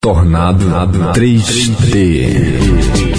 Tornado 3D.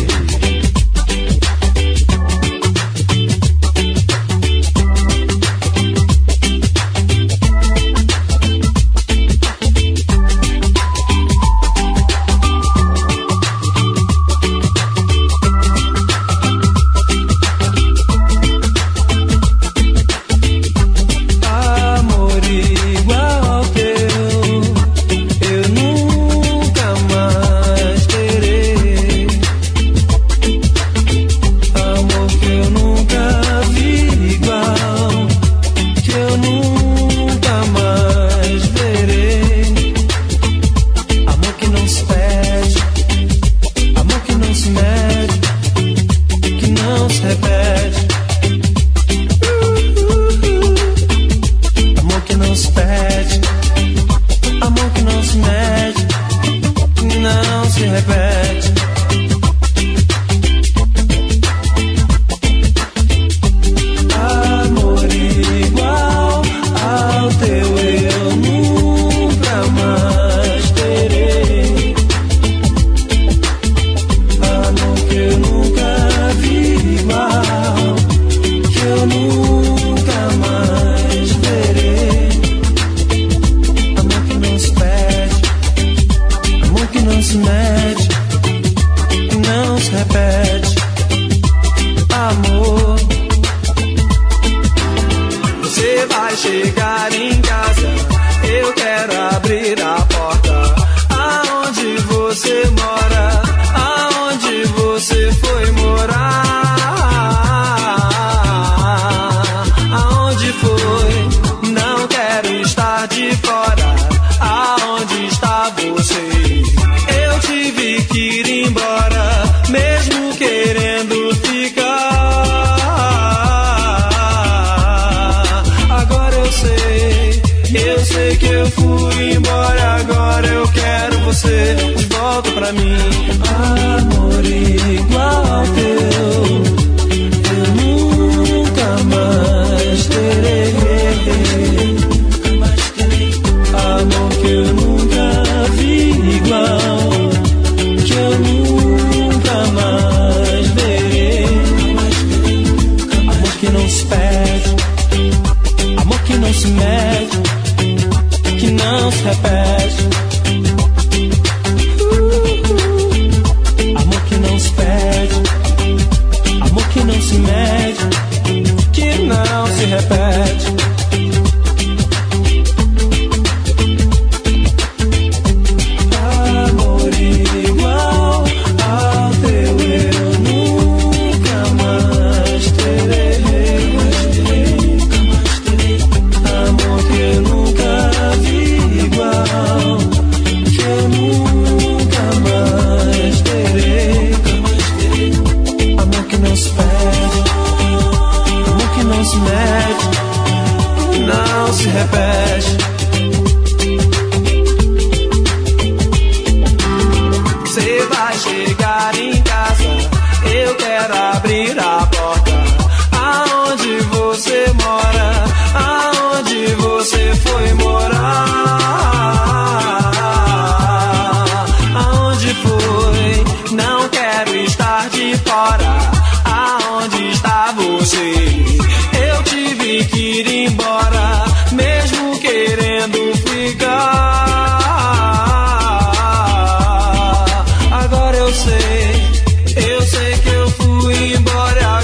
Eu sei que eu fui embora.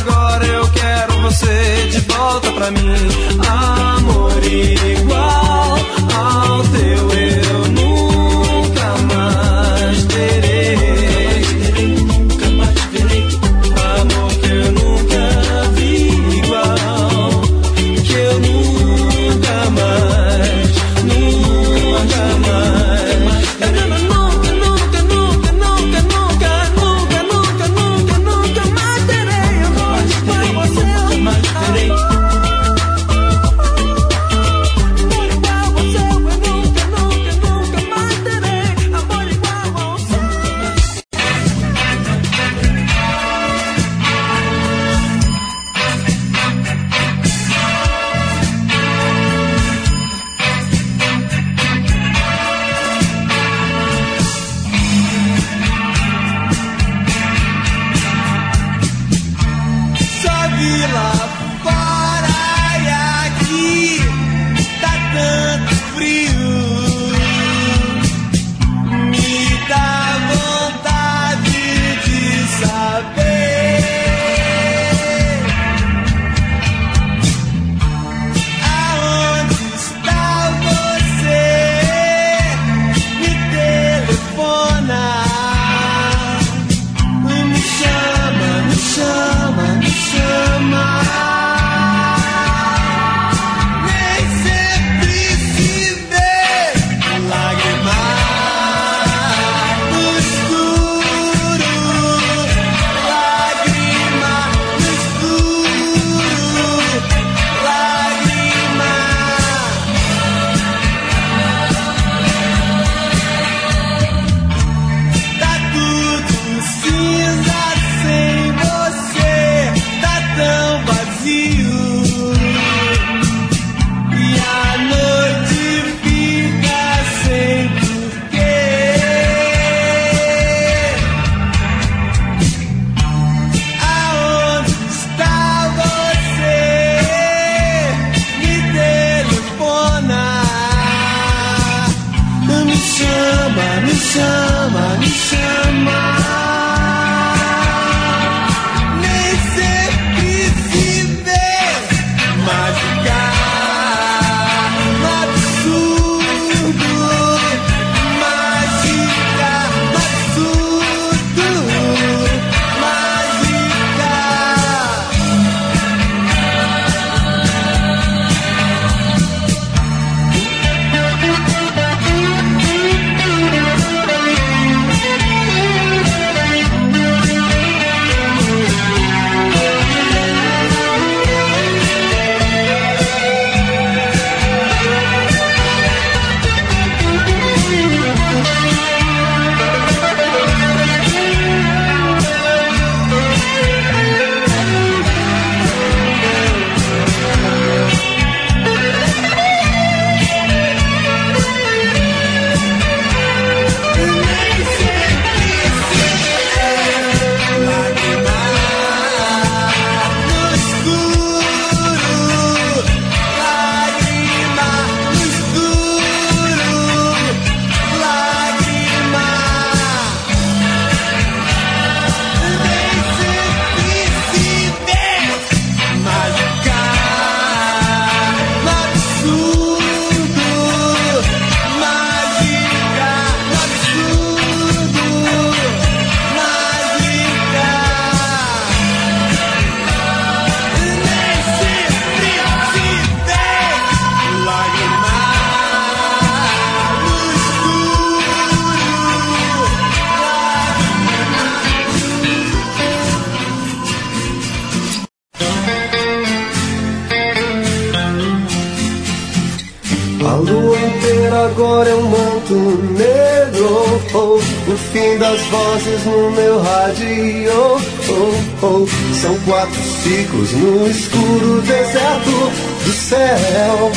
A lua inteira agora é um manto negro, oh, o fim das vozes no meu rádio, oh, oh. São 4 ciclos no escuro deserto do céu.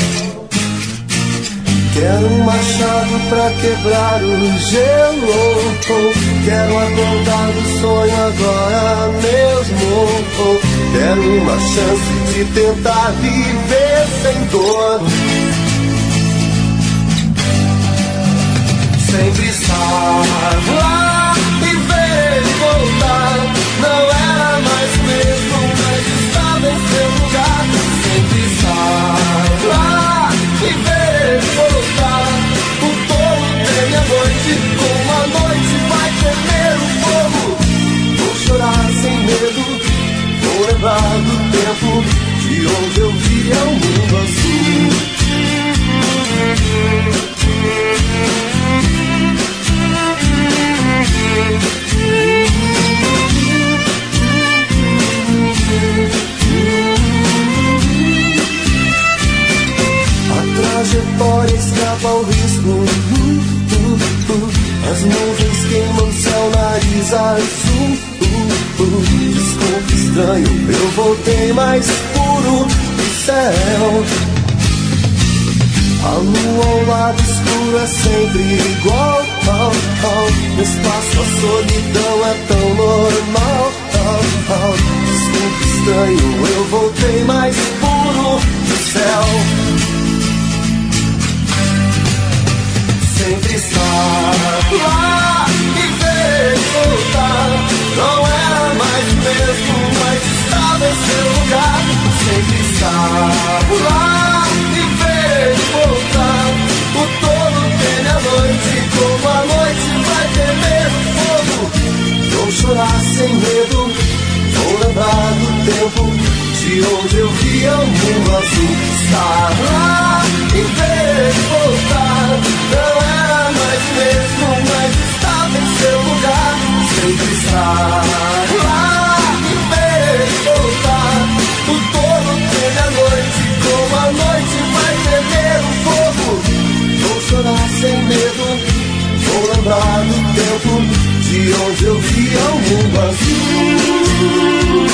Quero um machado pra quebrar o gelo, oh. Quero acordar do sonho agora mesmo, oh. Quero uma chance de tentar viver sem dor. Sempre estar lá e ver ele voltar. Não era mais mesmo, mas estava em seu lugar. Sempre estar lá e ver ele voltar. O tolo tem a noite, como a noite vai temer o fogo. Vou chorar sem medo, vou lembrar do tempo de onde eu via o mundo azul. A trajetória escapa ao risco. As nuvens queimam céu, nariz azul. Desculpe, estranho, eu voltei mais puro do céu. A lua ao lado escuro é sempre igual, oh, oh. No espaço a solidão é tão normal, oh, oh. Desculpe, estranho, eu voltei mais puro do céu. Sempre estar lá e ver ele voltar. Não era mais mesmo, mas estava em seu lugar. Sempre estar lá e ver ele voltar. O tolo teme a noite, como a noite vai temer o fogo. Vou chorar sem medo, vou lembrar do tempo de onde eu via o mundo azul. Estar lá e ver ele voltar. Não era mais mesmo, mas estava em seu lugar. Sempre estar lá e ver ele voltar. O tolo teme a noite, como a noite vai temer o fogo. Vou chorar sem medo, vou lembrar do tempo de onde eu via o mundo azul.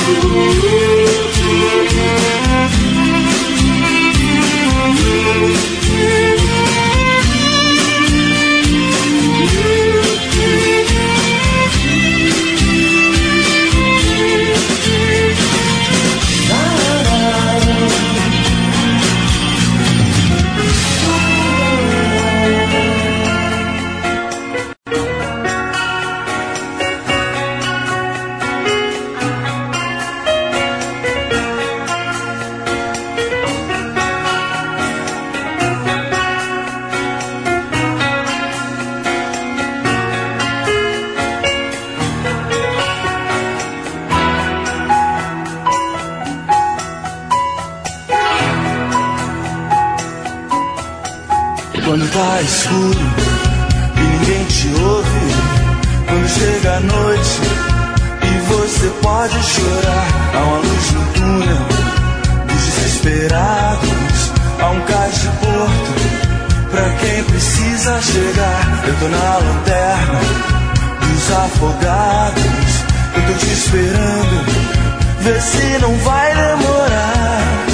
Quando tá escuro e ninguém te ouve, quando chega a noite e você pode chorar, há uma luz no túnel dos desesperados, há um cais de porto pra quem precisa chegar. Eu tô na lanterna dos afogados, eu tô te esperando, vê se não vai demorar.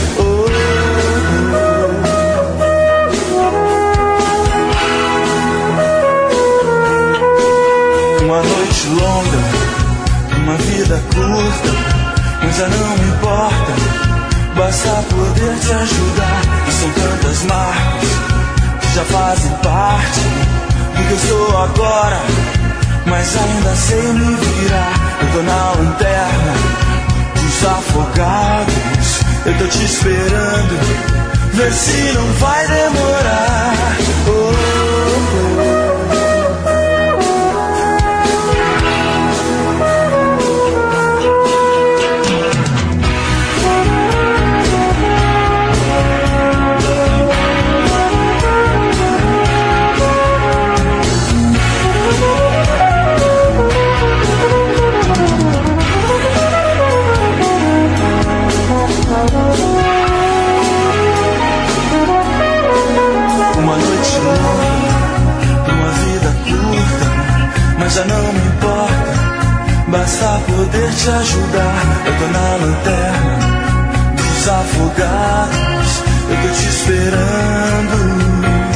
Uma noite longa, uma vida curta, mas já não importa, basta poder te ajudar. E são tantas marcas que já fazem parte do que eu sou agora, mas ainda sei me virar. Eu tô na lanterna dos afogados, eu tô te esperando, vê se não vai demorar. mas já não me importa, basta poder te ajudar. Eu tô na lanterna dos afogados, eu tô te esperando.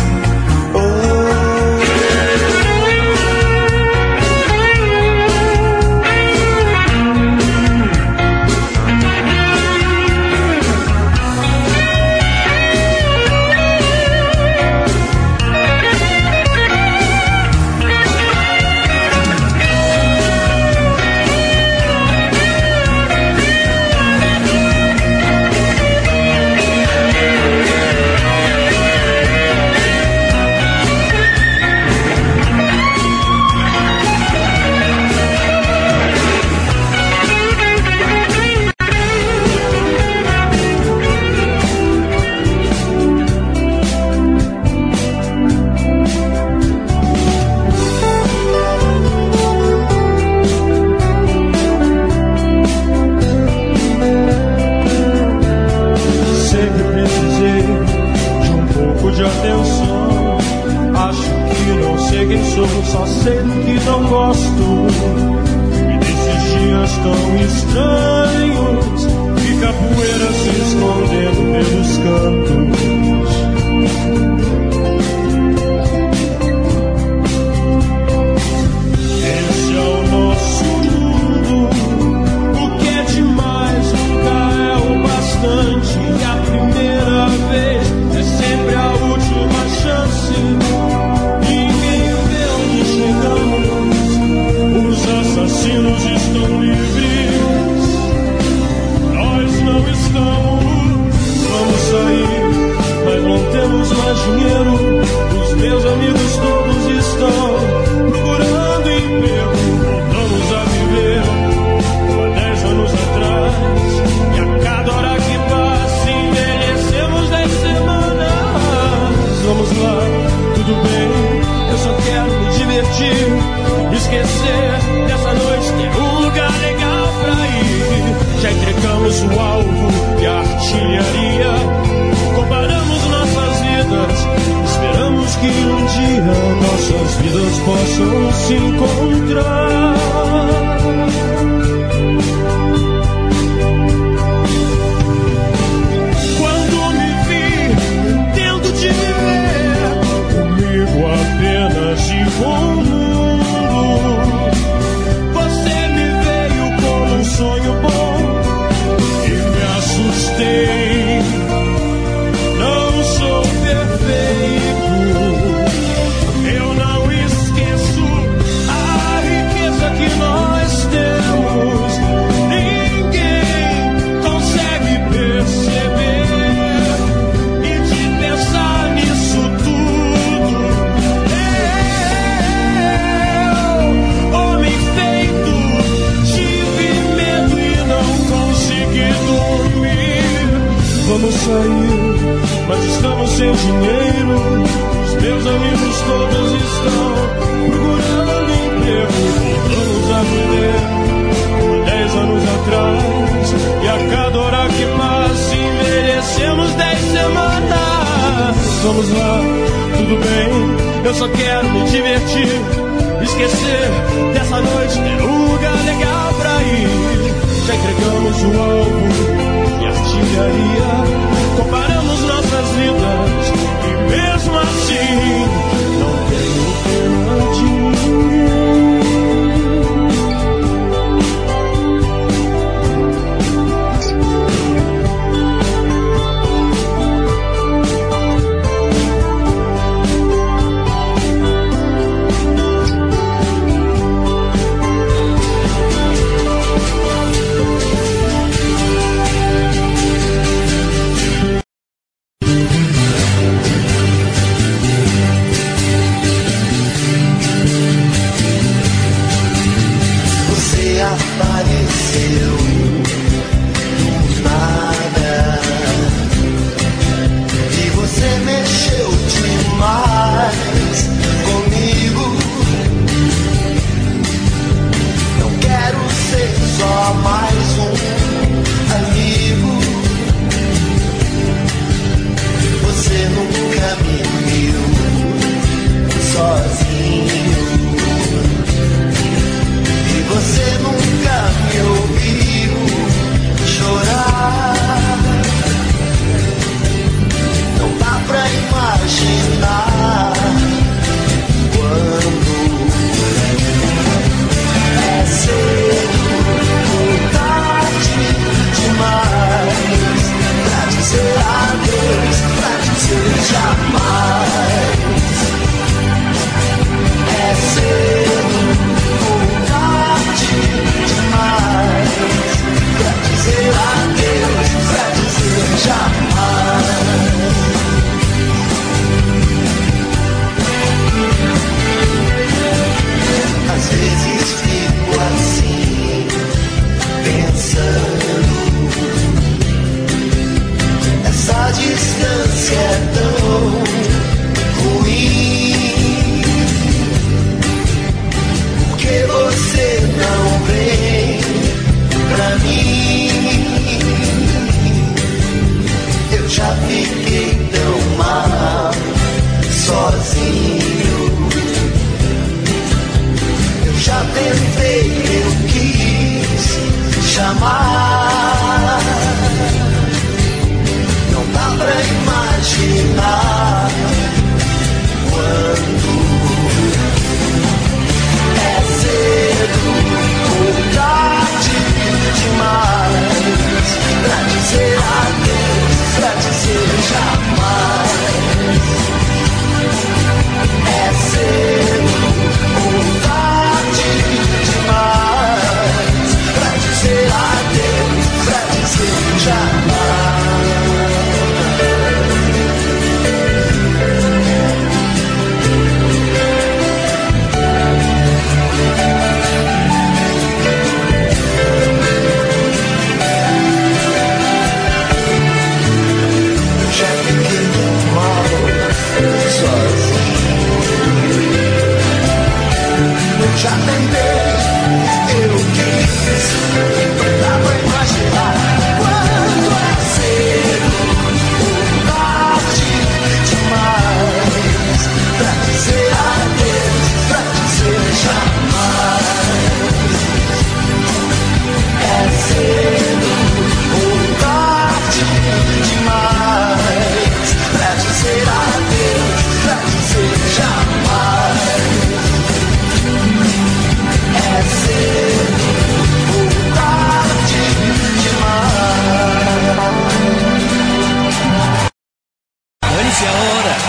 Só sei que não gosto. E nesses dias tão estranhos, fica a poeira se escondendo pelos cantos. Esse é o nosso mundo. O que é demais nunca é o bastante. E a primeira vez é sempre a última chance. Os assassinos estão livres, nós não estamos. Vamos sair, mas não temos mais dinheiro. Os meus amigos todos estão procurando emprego. Voltamos a viver como há 10 anos atrás. E a cada hora que passa envelhecemos 10 semanas. Vamos lá, tudo bem, eu só quero me divertir. Esquecer dessa noite, ter um lugar legal pra ir. Já entregamos o alvo e a artilharia. Comparamos nossas vidas, esperamos que um dia nossas vidas possam se encontrar. Quando me vi tendo de viver comigo apenas e com sonho bom e me assustei. Não sou perfeito, eu não esqueço a riqueza que nós temos. Ninguém consegue perceber e de pensar nisso tudo. Eu, homem feito, vamos sair, mas estamos sem dinheiro. Os meus amigos todos estão procurando emprego. Voltamos a viver como 10 anos atrás. E a cada hora que passa envelhecemos 10 semanas. Vamos lá, tudo bem, eu só quero me divertir. Esquecer dessa noite, ter um lugar legal pra ir. Já entregamos o alvo e artilharia. Comparamos nossas vidas e mesmo assim não tenho pena de ninguém.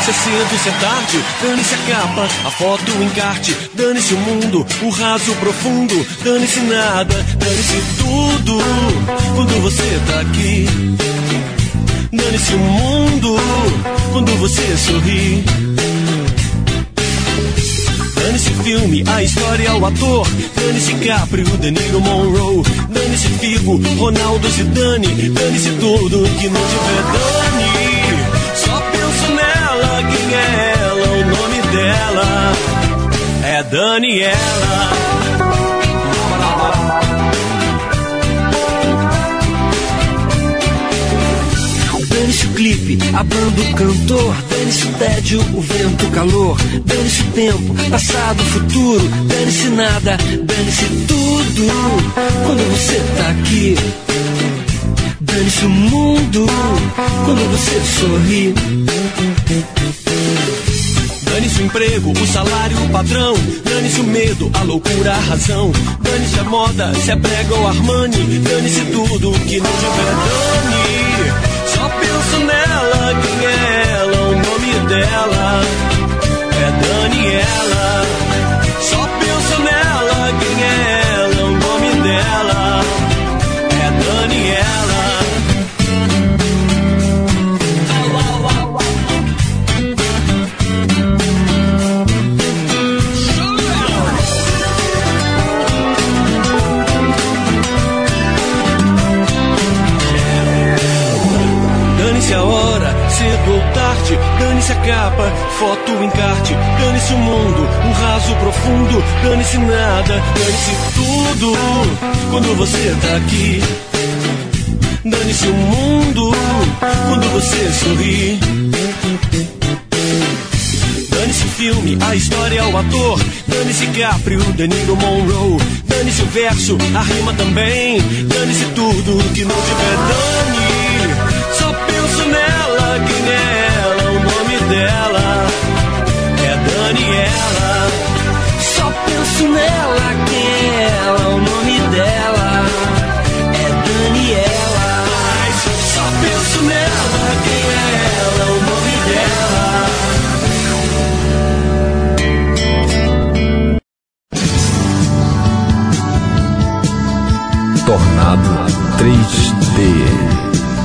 Se é cedo, se é tarde, dane-se a capa, a foto, o encarte, dane-se o mundo, o raso, o profundo, dane-se nada, dane-se tudo, quando você tá aqui. Dane-se o mundo, quando você sorri. Dane-se filme, a história, o ator, dane-se Caprio, De Niro, Monroe, dane-se Figo, Ronaldo, Zidane, dane-se tudo que não tiver dane. Só penso nela, quem é ela, o nome dela é Daniela. Dane-se o clipe, a banda, o cantor, dane-se o tédio, o vento, o calor, dane-se o tempo, passado, futuro, dane-se nada, dane-se tudo, quando você tá aqui. Dane-se o mundo, quando você sorri. Dane-se o emprego, o salário, o padrão, dane-se o medo, a loucura, a razão, dane-se a moda, se é prega ou Armani, dane-se tudo que não tiver dane. Só penso nela, quem é ela, o nome dela é Daniela. Só penso nela, quem é ela, o nome dela é Daniela. Dane-se a hora, cedo ou tarde, dane-se a capa, foto, encarte, dane-se o mundo, o raso, profundo, dane-se nada, dane-se tudo, quando você tá aqui. Dane-se o mundo, quando você sorri. Dane-se o filme, a história, o ator, dane-se Caprio, De Niro, Monroe, dane-se o verso, a rima também, dane-se tudo que não tiver dane. Só penso nela, quem é ela, o nome dela é Daniela. Só penso nela, quem é ela, o nome dela é Daniela. Só penso nela, quem é ela, o nome dela. Tornado 3D.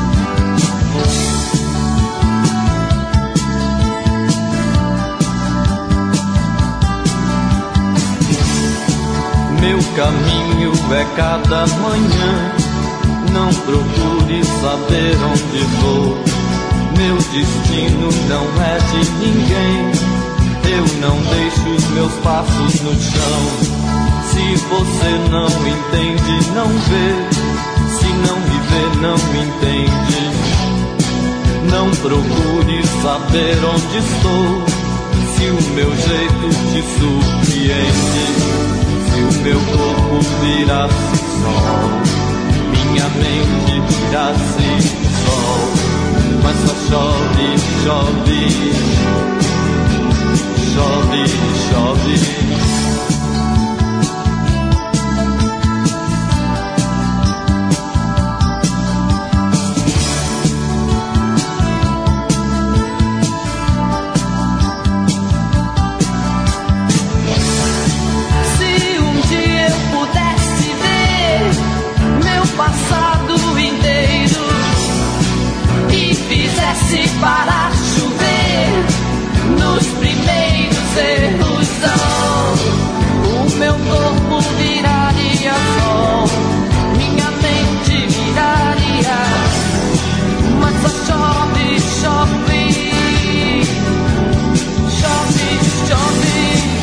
Meu caminho é cada manhã, não procure saber onde vou. Meu destino não é de ninguém, eu não deixo os meus passos no chão. Se você não entende, não vê, se não me vê, não me entende. Não procure saber onde estou, se o meu jeito te surpreende. Se o meu corpo virasse sol, minha mente virasse sol, mas só chove, chove, chove, chove. Para chover nos primeiros erros, o meu corpo viraria sol, minha mente viraria, mas só chove, chove, chove, chove.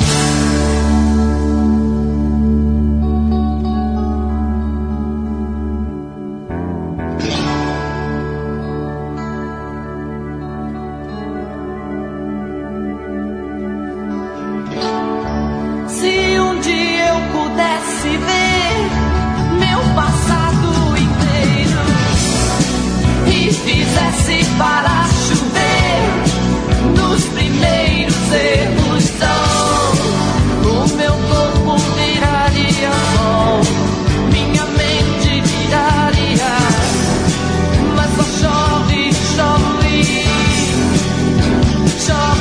Para chover nos primeiros erros, o meu corpo viraria sol, minha mente viraria, mas só chove, chove, chove.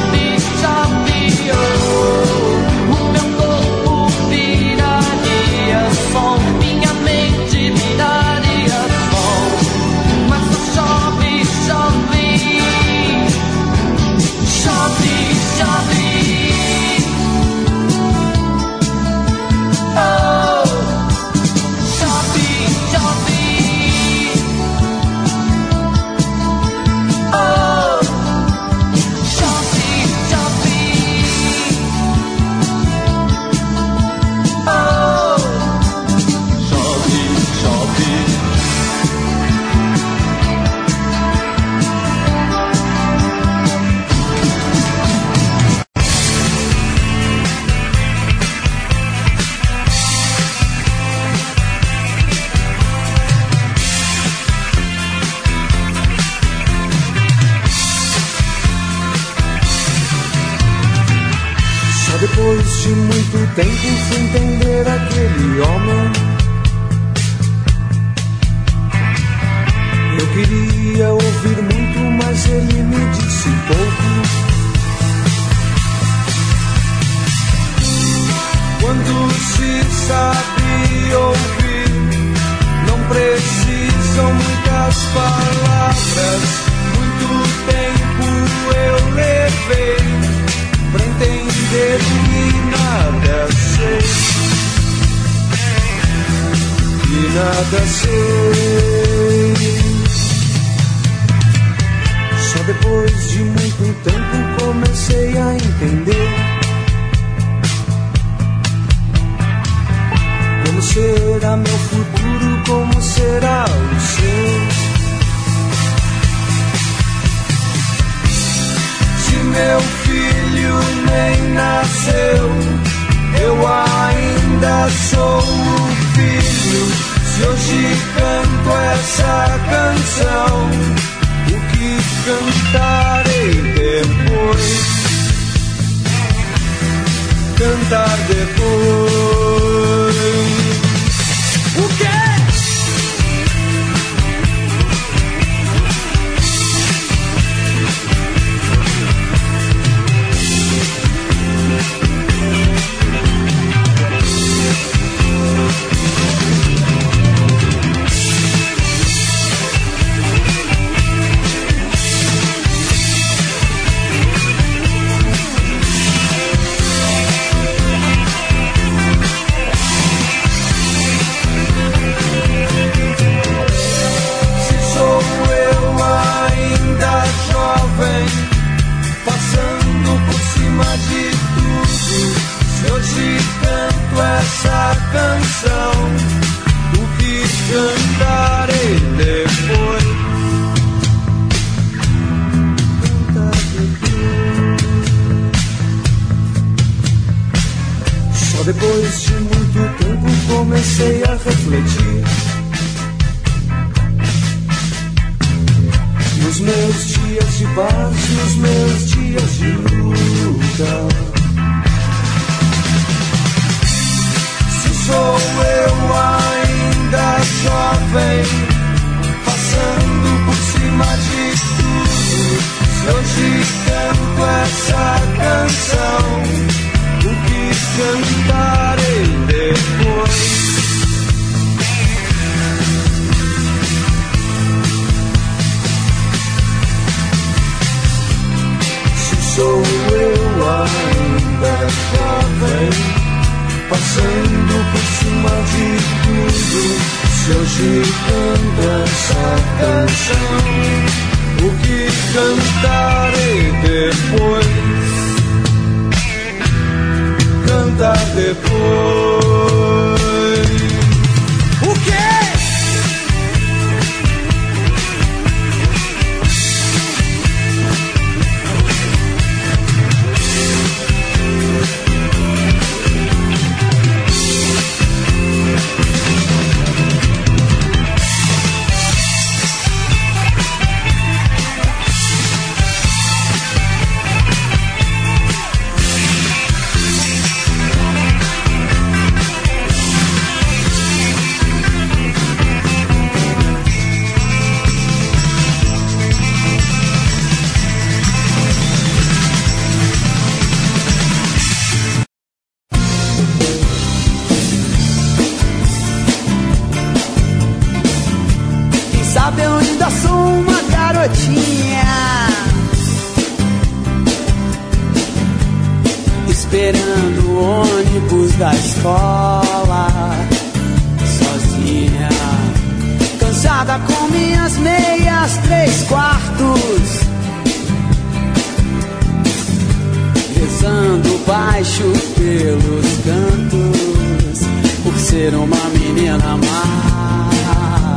depois de muito tempo fui entender aquele homem. Eu queria ouvir muito, mas ele me disse pouco. Quando se sabe ouvir, não precisam muitas palavras. Muito tempo eu levei pra entender que nada sei, que nada sei. Só depois de muito tempo comecei a entender como será meu futuro, como será o seu. Se meu filho nem nasceu, eu ainda sou o filho. Se hoje canto essa canção, o que cantarei depois? Cantar depois. O quê? Passando por cima de tudo, se hoje canto essa canção, o que cantarei depois? Cantar depois. Só depois de muito tempo comecei a refletir. Nos meus dias de paz, nos meus dias de luta, se sou eu ainda jovem, passando por cima de tudo, se hoje canto essa canção, o que cantarei depois? Sou eu ainda jovem, passando por cima de tudo, se hoje canto essa canção, o que cantarei depois? Cantar depois. O quê? Esperando o ônibus da escola, sozinha, cansada com minhas meias 3/4, rezando baixo pelos cantos, por ser uma menina má.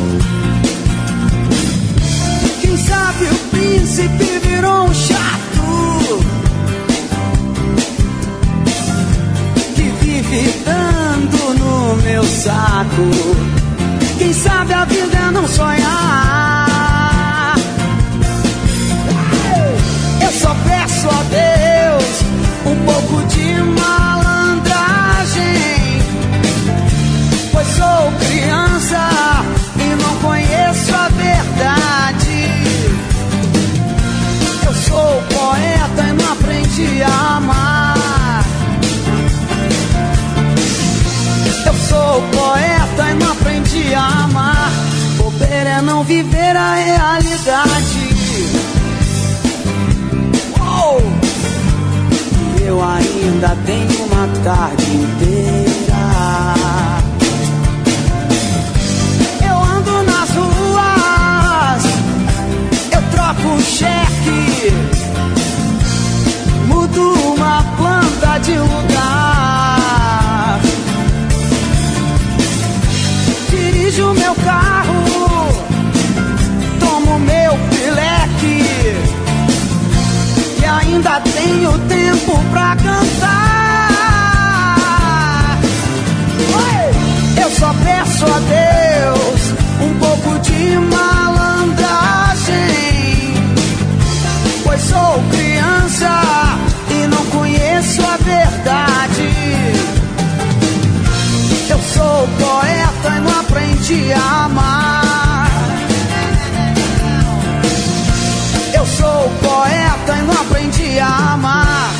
Quem sabe o príncipe virou um chato dando no meu saco. Quem sabe a vida é não sonhar. Eu só peço a Deus um pouco de é não viver a realidade. Oh! Eu ainda tenho uma tarde inteira. Eu ando nas ruas, eu troco cheque, mudo uma planta de lugar, dirijo meu carro, tomo meu pileque e ainda tenho tempo pra cantar. Oi! Eu só peço a Deus um pouco de malandragem, pois sou criança e não conheço a verdade. Eu sou poeta e não aprendi a amar. Eu sou poeta e não aprendi a amar.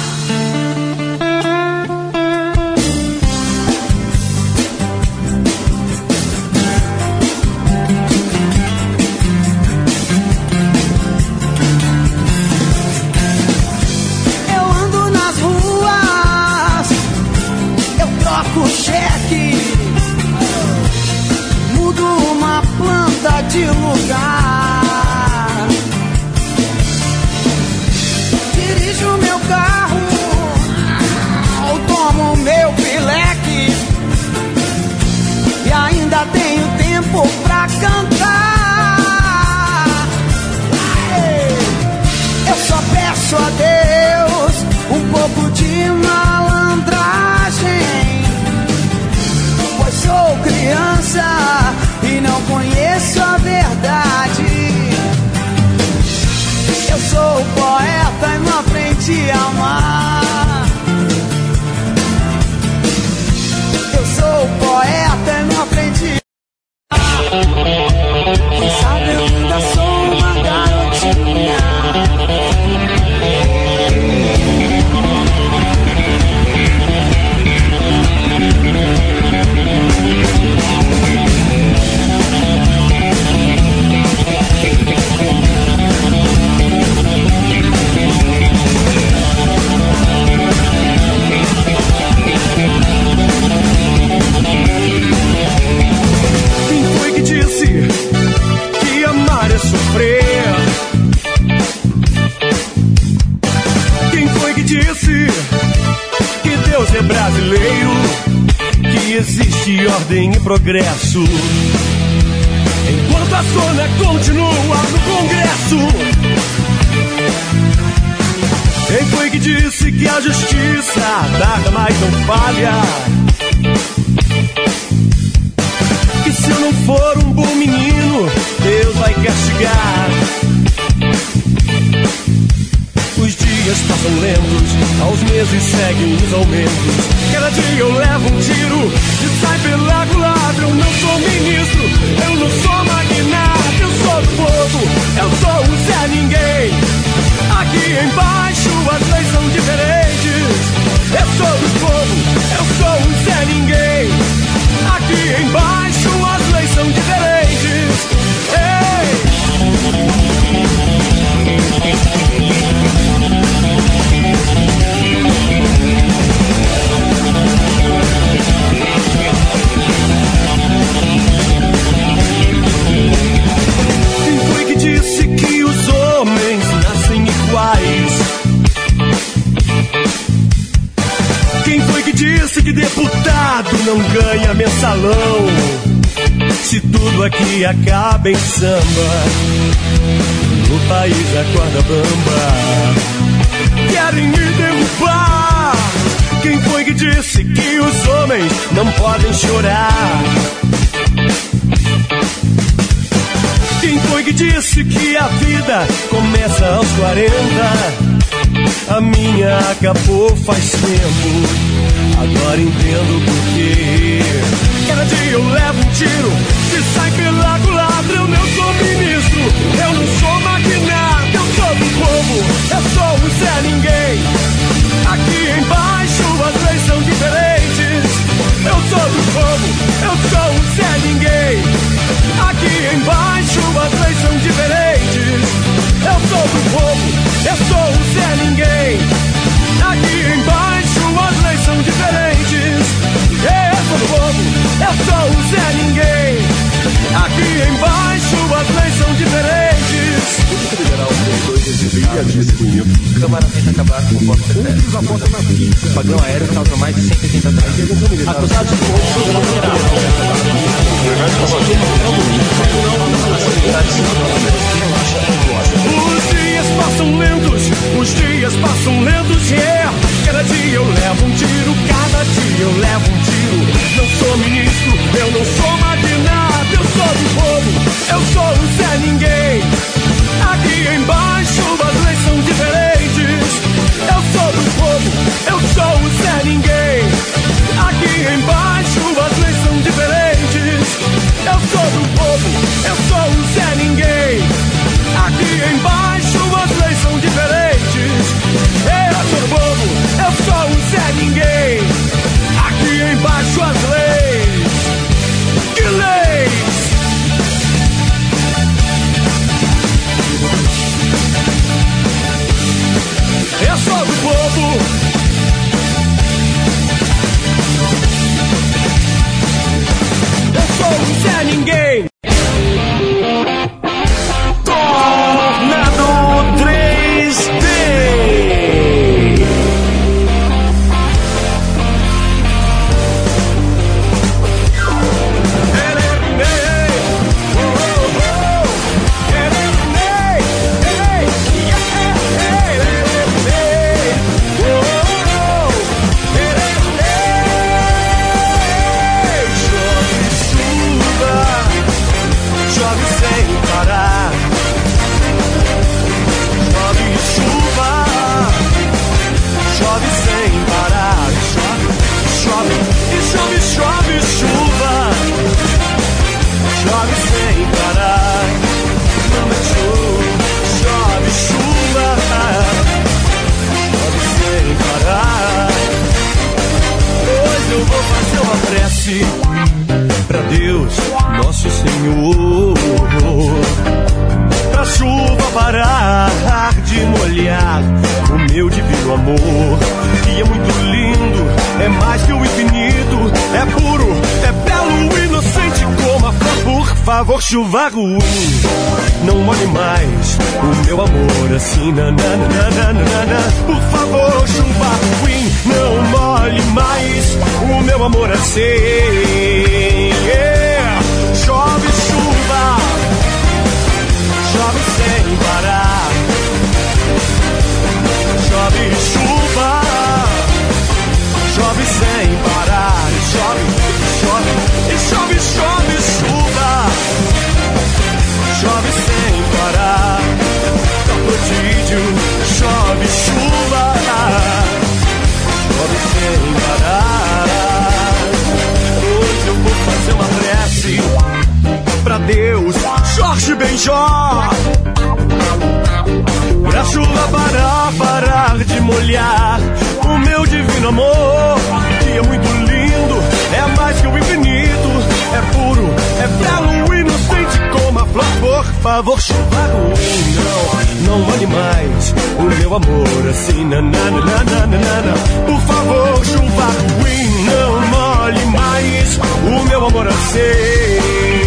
Eu ando nas ruas, eu troco cheque, mudo uma planta de lugar, dirijo meu carro, tomo meu pileque e ainda tenho tempo pra cantar. Eu só peço a Deus um pouco de malandragem, pois sou criança e não conheço a verdade. Eu sou poeta e não aprendi a amar. Eu sou poeta e não aprendi a amar. Quem sabe eu ainda sou uma garotinha. Quem foi que disse que amar é sofrer? Quem foi que disse que Deus é brasileiro, que existe ordem e progresso, enquanto a zona continua no Congresso? Quem foi que disse que a justiça nada mais não falha? Que se eu não for um bom menino, Deus vai castigar. Os dias passam lentos, aos meses seguem os aumentos. Cada dia eu levo um tiro e sai pela culatra. Eu não sou ministro, eu não sou magnata, eu sou do povo, eu sou o Zé Ninguém. Aqui embaixo as leis são diferentes. Eu sou do povo, eu sou o Zé Ninguém. Aqui embaixo as leis são diferentes. Ei! Quem foi que disse que os homens nascem iguais? Quem foi que disse que deputado não ganha mensalão? Se tudo aqui acaba em samba, o país acorda bamba. Querem me derrubar. Quem foi que disse que os homens não podem chorar? Quem foi que disse que a vida começa aos 40? A minha acabou faz tempo, agora entendo por quê. Cada dia eu levo um tiro e sai pela culatra. Eu não sou ministro, eu não sou magnata, eu sou do povo, eu sou o Zé Ninguém. Aqui embaixo as leis são diferentes. Eu sou do povo, eu sou o Zé Ninguém. Aqui embaixo acabar com o voto secreto. Padrão aéreo causa mais de 180 atrasos. Acusados de roubo federal. Os dias passam lentos, os dias passam lentos, yeah. Cada dia eu levo um tiro, cada dia eu levo um tiro. Não sou ministro, eu não sou magnata, eu sou do povo, eu sou o Zé Ninguém. Aqui embaixo as leis são diferentes. Eu sou do povo, eu sou o Zé Ninguém. Aqui embaixo as leis são diferentes. Eu sou do povo, eu sou o Zé Ninguém. Aqui embaixo as leis são diferentes. Eu sou do povo, eu sou o Zé Ninguém. Aqui embaixo as leis. Que leis? Eu sou do povo. Eu sou o Zé Ninguém. Tornado 3D. Pra Deus, nosso Senhor, pra chuva parar de molhar o meu divino amor, que é muito lindo, é mais que o infinito, é puro, é belo, inocente como a flor. Por favor, chuva ruim, não molhe mais o meu amor assim, nananana. Por favor, chuva ruim, não molhe mais o meu amor assim. Yeah. Chove chuva, chove sem parar. Chove chuva, chove sem parar. Chove, chove, e chove, chove chuva, chove sem parar. Tá prodígio, chove chuva, chove sem parar. Hoje eu vou fazer uma prece pra Deus, Jorge Benjó, pra chuva parar de molhar o meu divino amor, que é muito lindo, é mais que o infinito, é puro, é belo, inocente como a flor. Por favor, chuva ruim, não molhe mais o meu amor assim, nananana. Por favor, chuva ruim, não molhe mais o meu amor assim.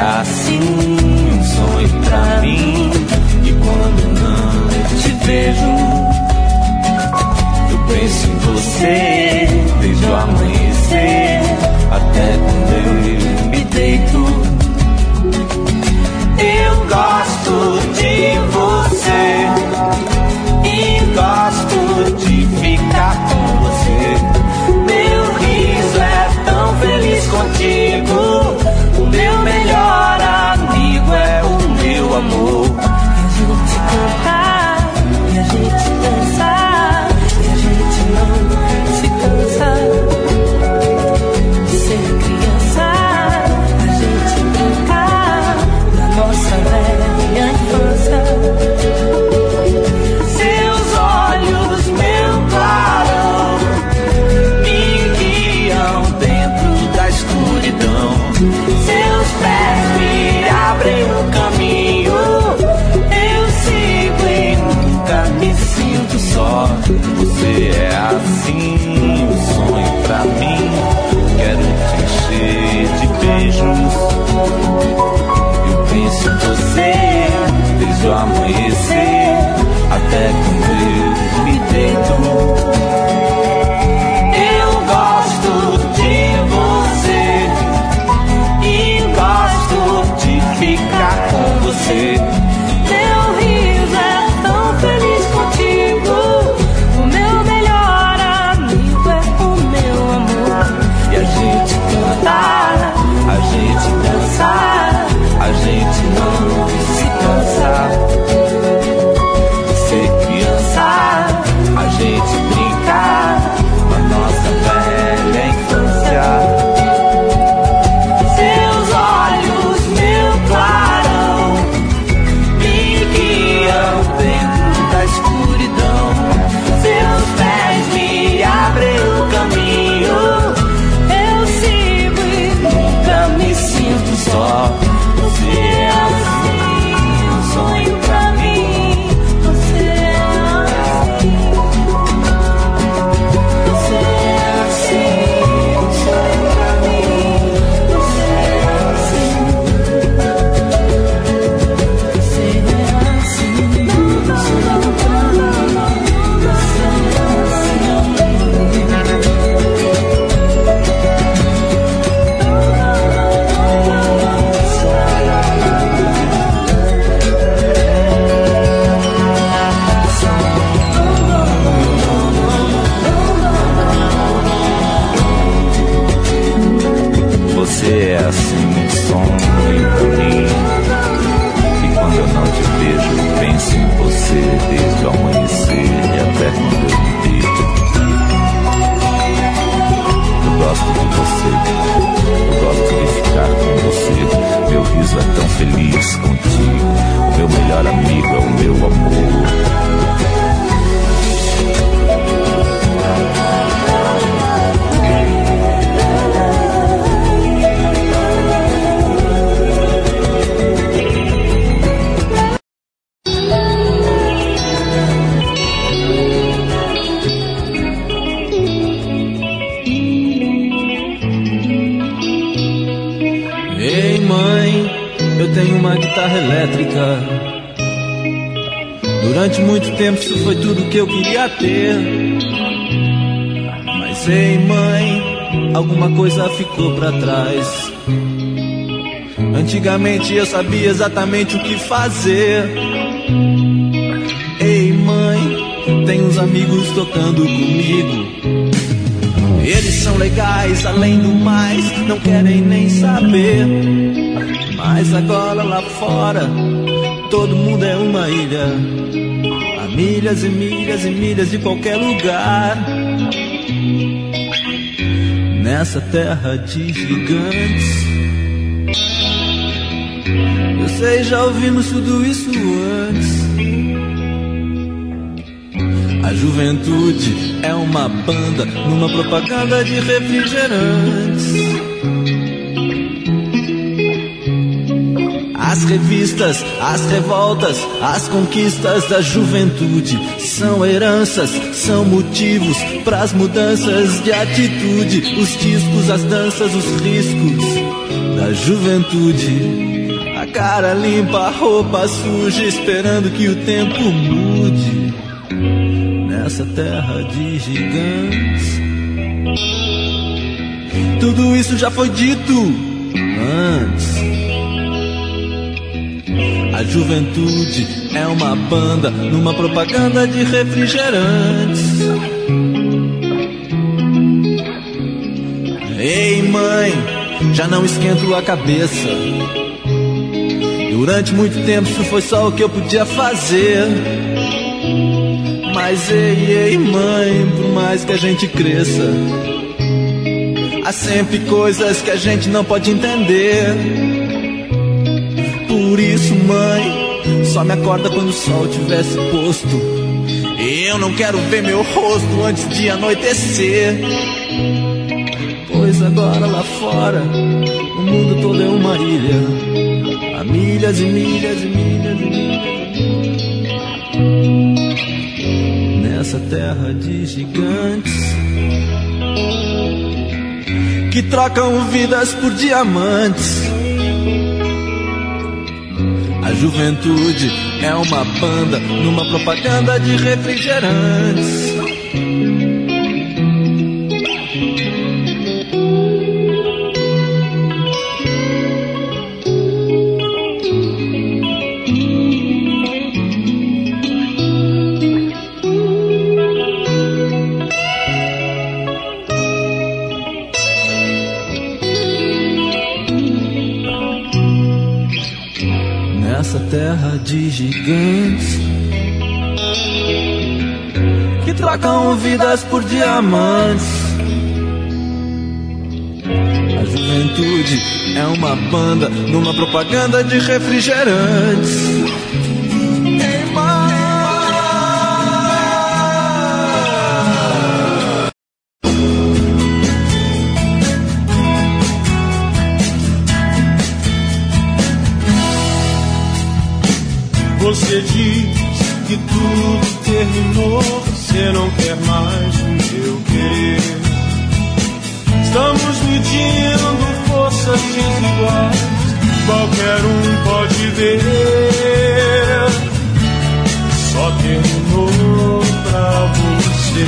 assim um sonho pra mim. E quando não te vejo, eu penso em você desde o amanhecer até quando eu me deito. Eu gosto de você e gosto de ficar com você. Meu riso é tão feliz contigo. O meu melhor amigo é o meu amor. E a gente cantar, e a gente dançar, e a gente não se cansa de ser criança. A gente brincar da nossa velha infância. Seus olhos, meu clarão, me guiam dentro da escuridão. Seus pés me abrem um caminho. Eu sigo e nunca me sinto só. Você é assim, um sonho pra mim. Quero te encher de beijos. Eu penso em você desde o amanhecer até quando eu me deito. Eu gosto de você e gosto de ficar com você. Meu riso é tão feliz contigo. O meu melhor amigo é o meu amor. E a gente cantar, a gente dançar, a gente não se cansa de ser criança. A gente brincar com a nossa velha infância. Seus olhos, meu clarão, me guiam dentro da escuridão. Seus pés me abrem o caminho. Eu sigo e nunca me sinto só. Você é assim, um sonho pra mim. Você é assim. Você é assim, um sonho pra mim. Você é assim. Você é assim, um sonho pra mim. Você é assim, um sonho pra mim. E quando eu não te vejo, eu penso em você desde o amanhecer e até quando eu me deito. Eu gosto de você, eu gosto de ficar com você. Meu riso é tão feliz contigo. O meu melhor amigo é o meu amor. Ei mãe, eu tenho uma guitarra elétrica. Durante muito tempo isso foi tudo que eu queria ter. Mas ei mãe, alguma coisa ficou pra trás. Antigamente eu sabia exatamente o que fazer. Ei mãe, tem uns amigos tocando comigo. Eles são legais, além do mais, não querem nem saber. Mas agora lá fora, todo mundo é uma ilha. Há milhas e milhas e milhas de qualquer lugar. Nessa terra de gigantes. Eu sei, já ouvimos tudo isso antes. A juventude é uma banda numa propaganda de refrigerantes. As revistas, as revoltas, as conquistas da juventude são heranças, são motivos pras mudanças de atitude. Os discos, as danças, os riscos da juventude. A cara limpa, a roupa suja, esperando que o tempo mude nessa terra de gigantes. Tudo isso já foi dito antes. A juventude é uma banda numa propaganda de refrigerantes. Ei, mãe, já não esquento a cabeça. Durante muito tempo isso foi só o que eu podia fazer. Mas ei, mãe, por mais que a gente cresça, há sempre coisas que a gente não pode entender. Por isso, mãe, só me acorda quando o sol tivesse posto. Eu não quero ver meu rosto antes de anoitecer. Pois agora lá fora o mundo todo é uma ilha, há milhas e milhas e milhas e milhas nessa terra de gigantes que trocam vidas por diamantes. A juventude é uma banda numa propaganda de refrigerantes. Terra de gigantes que trocam vidas por diamantes. A juventude é uma banda numa propaganda de refrigerantes. Você diz que tudo terminou, você não quer mais o meu querer. Estamos medindo forças desiguais, qualquer um pode ver. Só terminou pra você.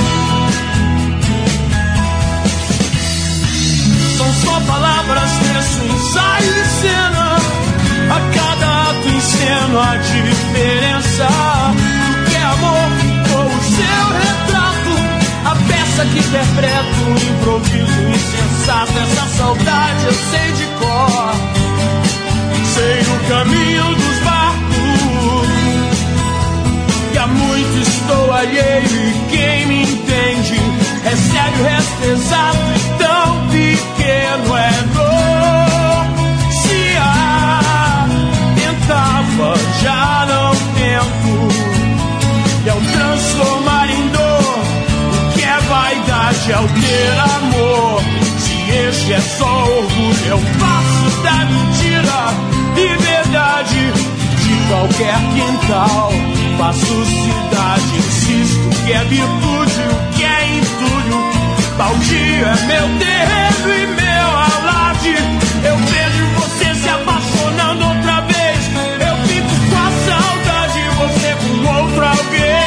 São só palavras nesse ensaio de cena. A cada ato enceno a diferença do que é amor ou o seu retrato. A peça que interpreto, um improviso insensato. Essa saudade eu sei de cor. Sei o caminho dos barcos, que há muito estou alheio e quem me entende recebe o resto exato e tão pequeno é dor. Se há tentava, já não tento. E ao transformar em dor o que é vaidade ao ter amor, se este é só orgulho, eu passo da mentira. Liberdade de qualquer quintal, faço cidade, insisto que é virtude, o que é entulho. Baldio é meu terreno e meu alarde. Eu vejo você se apaixonando outra vez, eu fico com a saudade, você com outro alguém.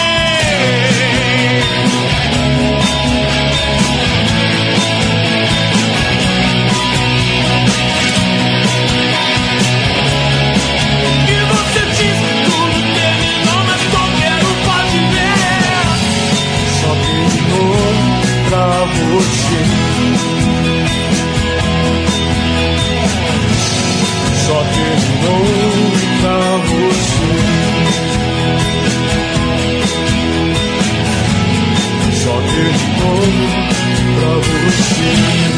E você diz que tudo terminou, mas qualquer um pode ver. Só terminou pra você. Só terminou pra você. Só terminou pra você.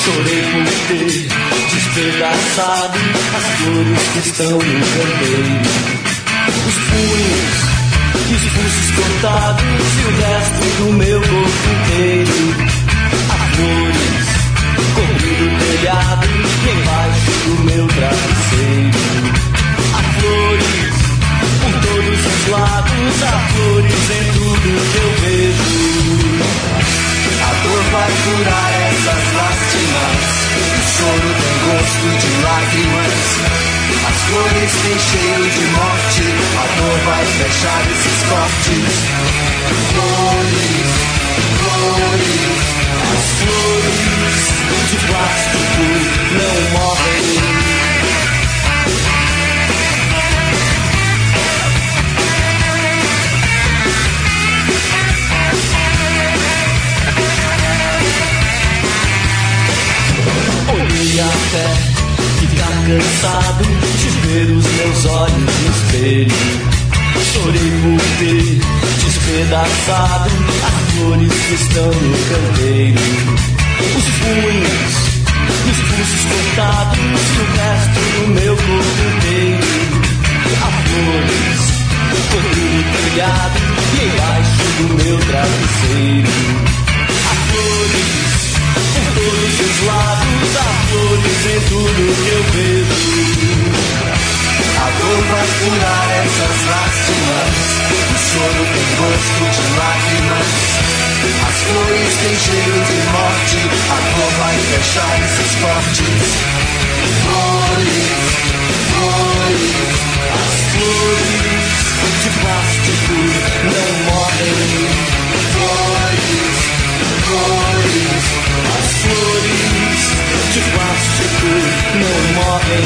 Chorei por ter despedaçado as flores que estão no canteiro. Os punhos, os pulsos cortados e o resto do meu corpo inteiro. Há flores cobrindo o telhado e embaixo do meu travesseiro. Há flores por todos os lados, há flores em tudo que eu vejo. A dor vai curar essas lástimas, o choro tem gosto de lágrimas. As flores têm cheiro de morte, a dor vai fechar esses cortes. Flores, flores, as flores de plástico não morrem. Até ficar cansado de ver os meus olhos no espelho. Chorei por ter despedaçado as flores que estão no canteiro. Os punhos, os pulsos cortados e o resto do meu corpo inteiro. Há flores cobrindo o telhado e embaixo do meu travesseiro. Há flores por todos os lados, há flores em tudo que eu vejo. A dor vai curar essas lástimas, o choro tem gosto de lágrimas. As flores têm cheiro de morte, a dor vai fechar esses cortes. Flores, flores, as flores de plástico não morrem. Flores, flores, as flores de plástico não morrem.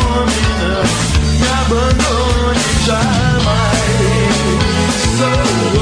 abandone jamais.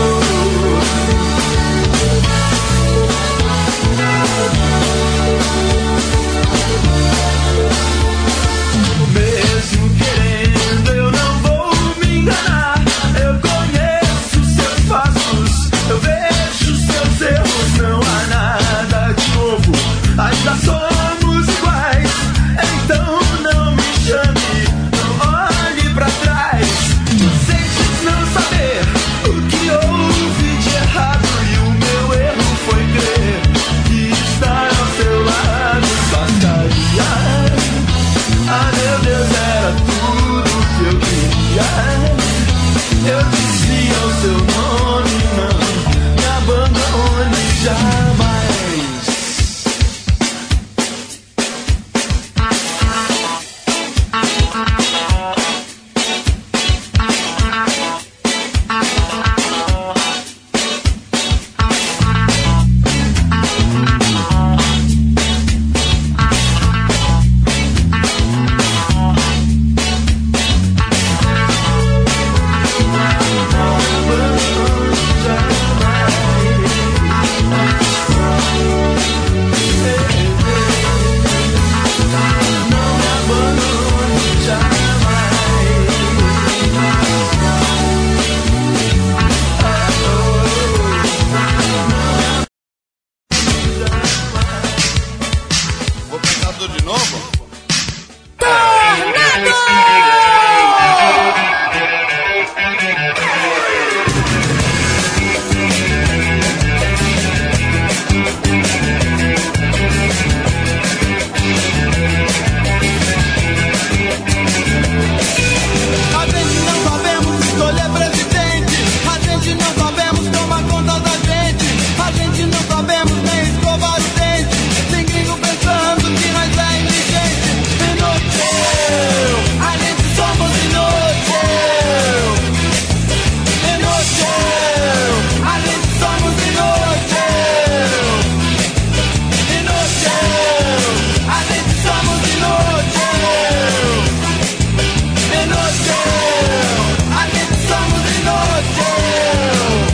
gente não sabemos tomar conta da gente. A gente não sabemos nem escovar os dentes. Tem gringo pensando que nós é indigente. Inútil, a gente somos inútil. Inútil, a gente somos inútil. Inútil, a gente somos inútil. Inútil, a gente somos inútil.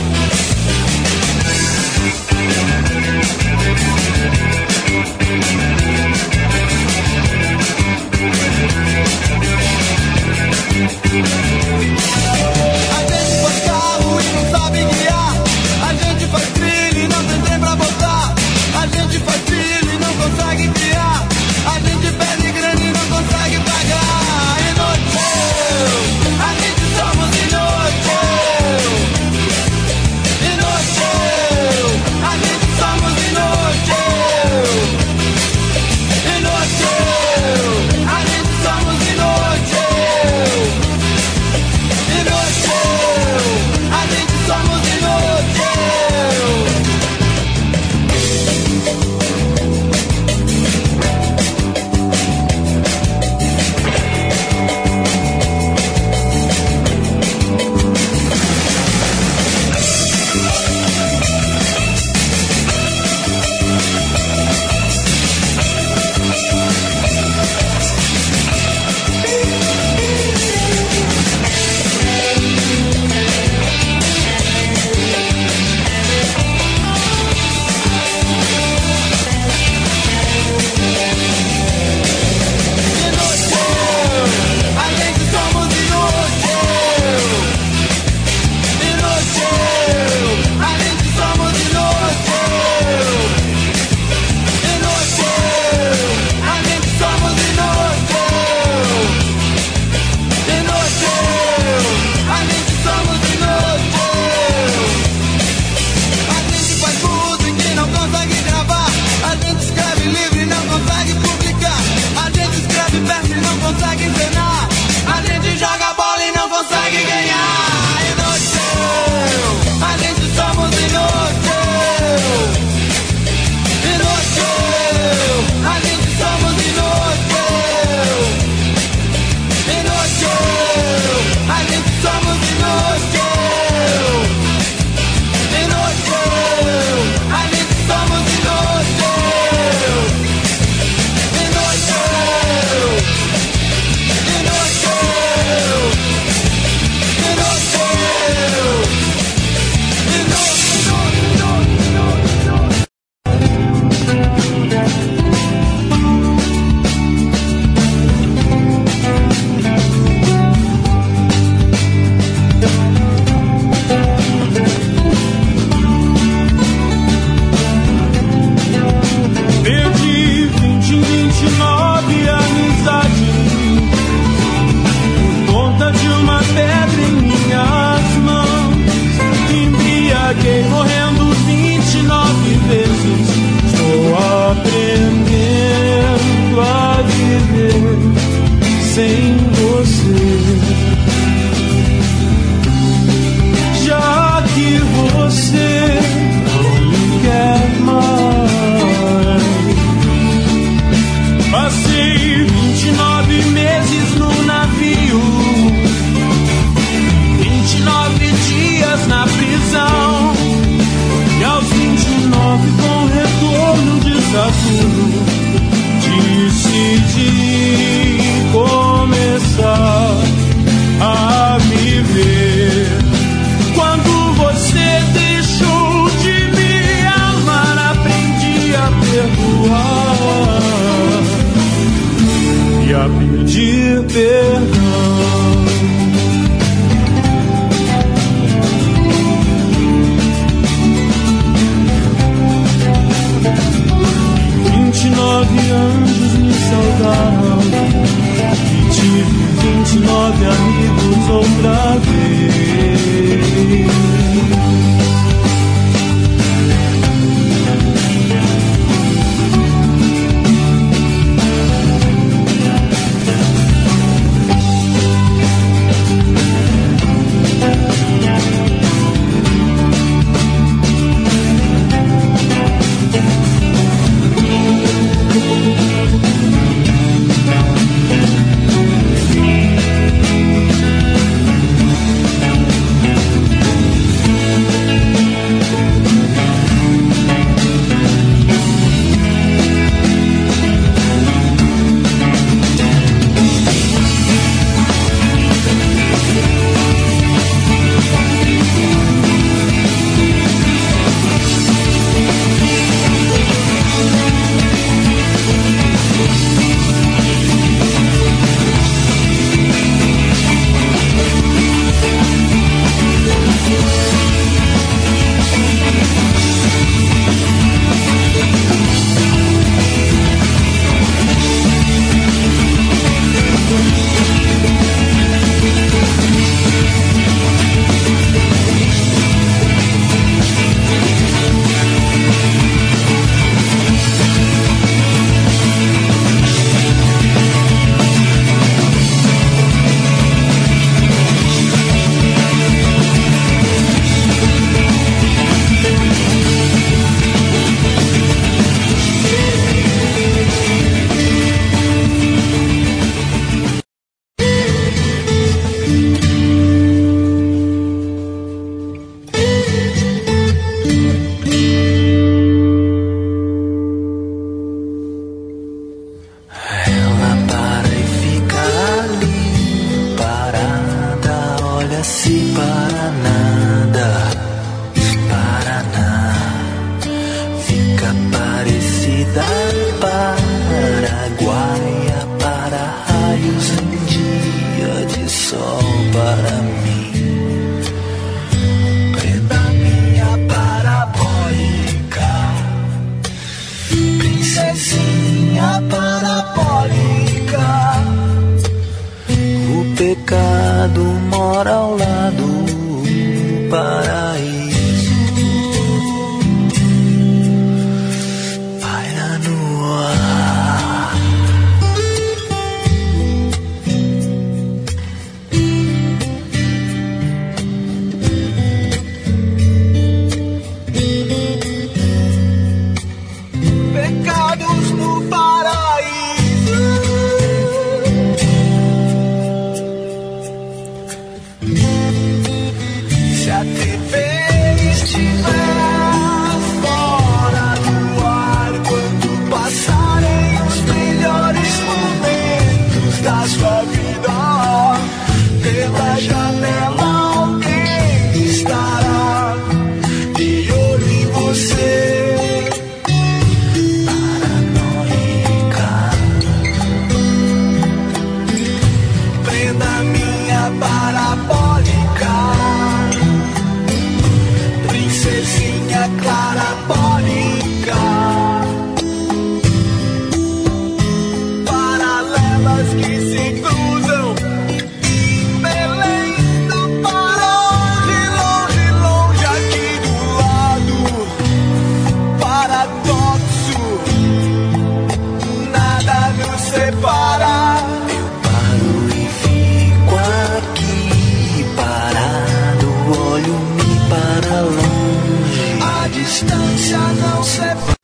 do paraíso paira no ar. Pecados no paraíso. Se a TV estiver fora do ar, quando passarem os melhores momentos da sua vida, pela janela alguém estará de olho em você. Parabólica, princesinha clarabólica, paralelas que se cruzam em Belém do Pará, longe, longe aqui do lado, paradoxo, nada nos separa. Olho-me para longe, a distância não separa.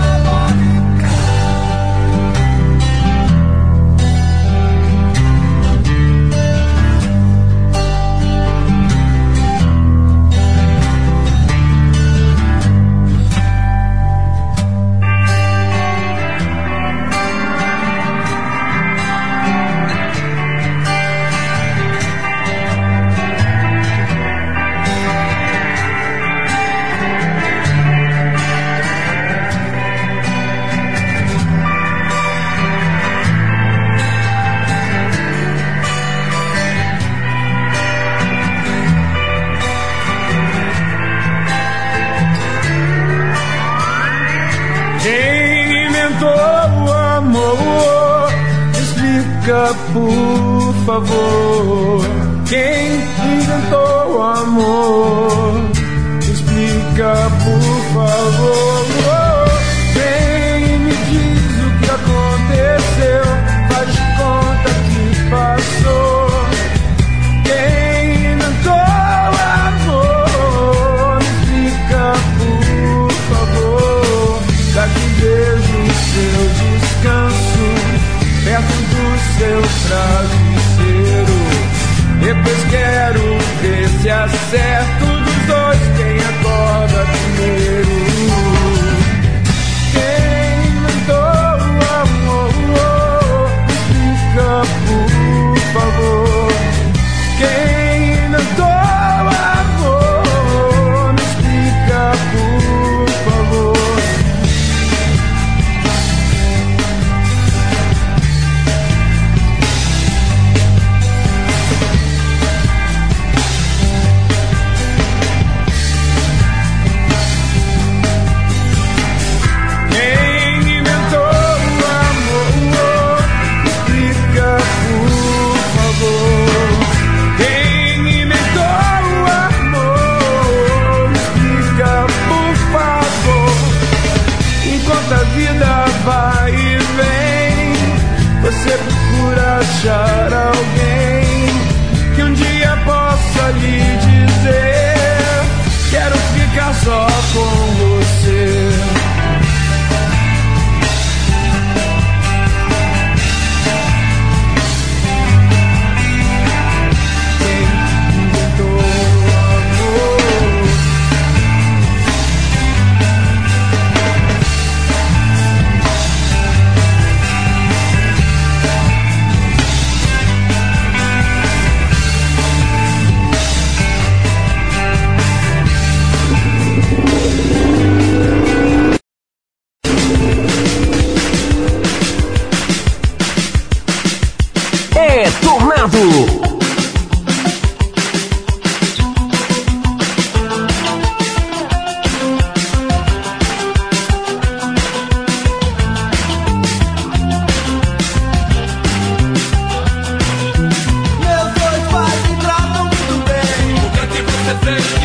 Por favor, quem inventou o amor? Explica, por favor. Quem me diz o que aconteceu? Faz de conta que passou. Quem inventou o amor? Explica, por favor. Daqui vejo o seu descanso perto do seu travesseiro. Depois quero ver se acerto dos dois quem acorda primeiro. Quem inventou o amor? Explica, por favor. Quem inventou o amor? Me explica, por favor. Hey.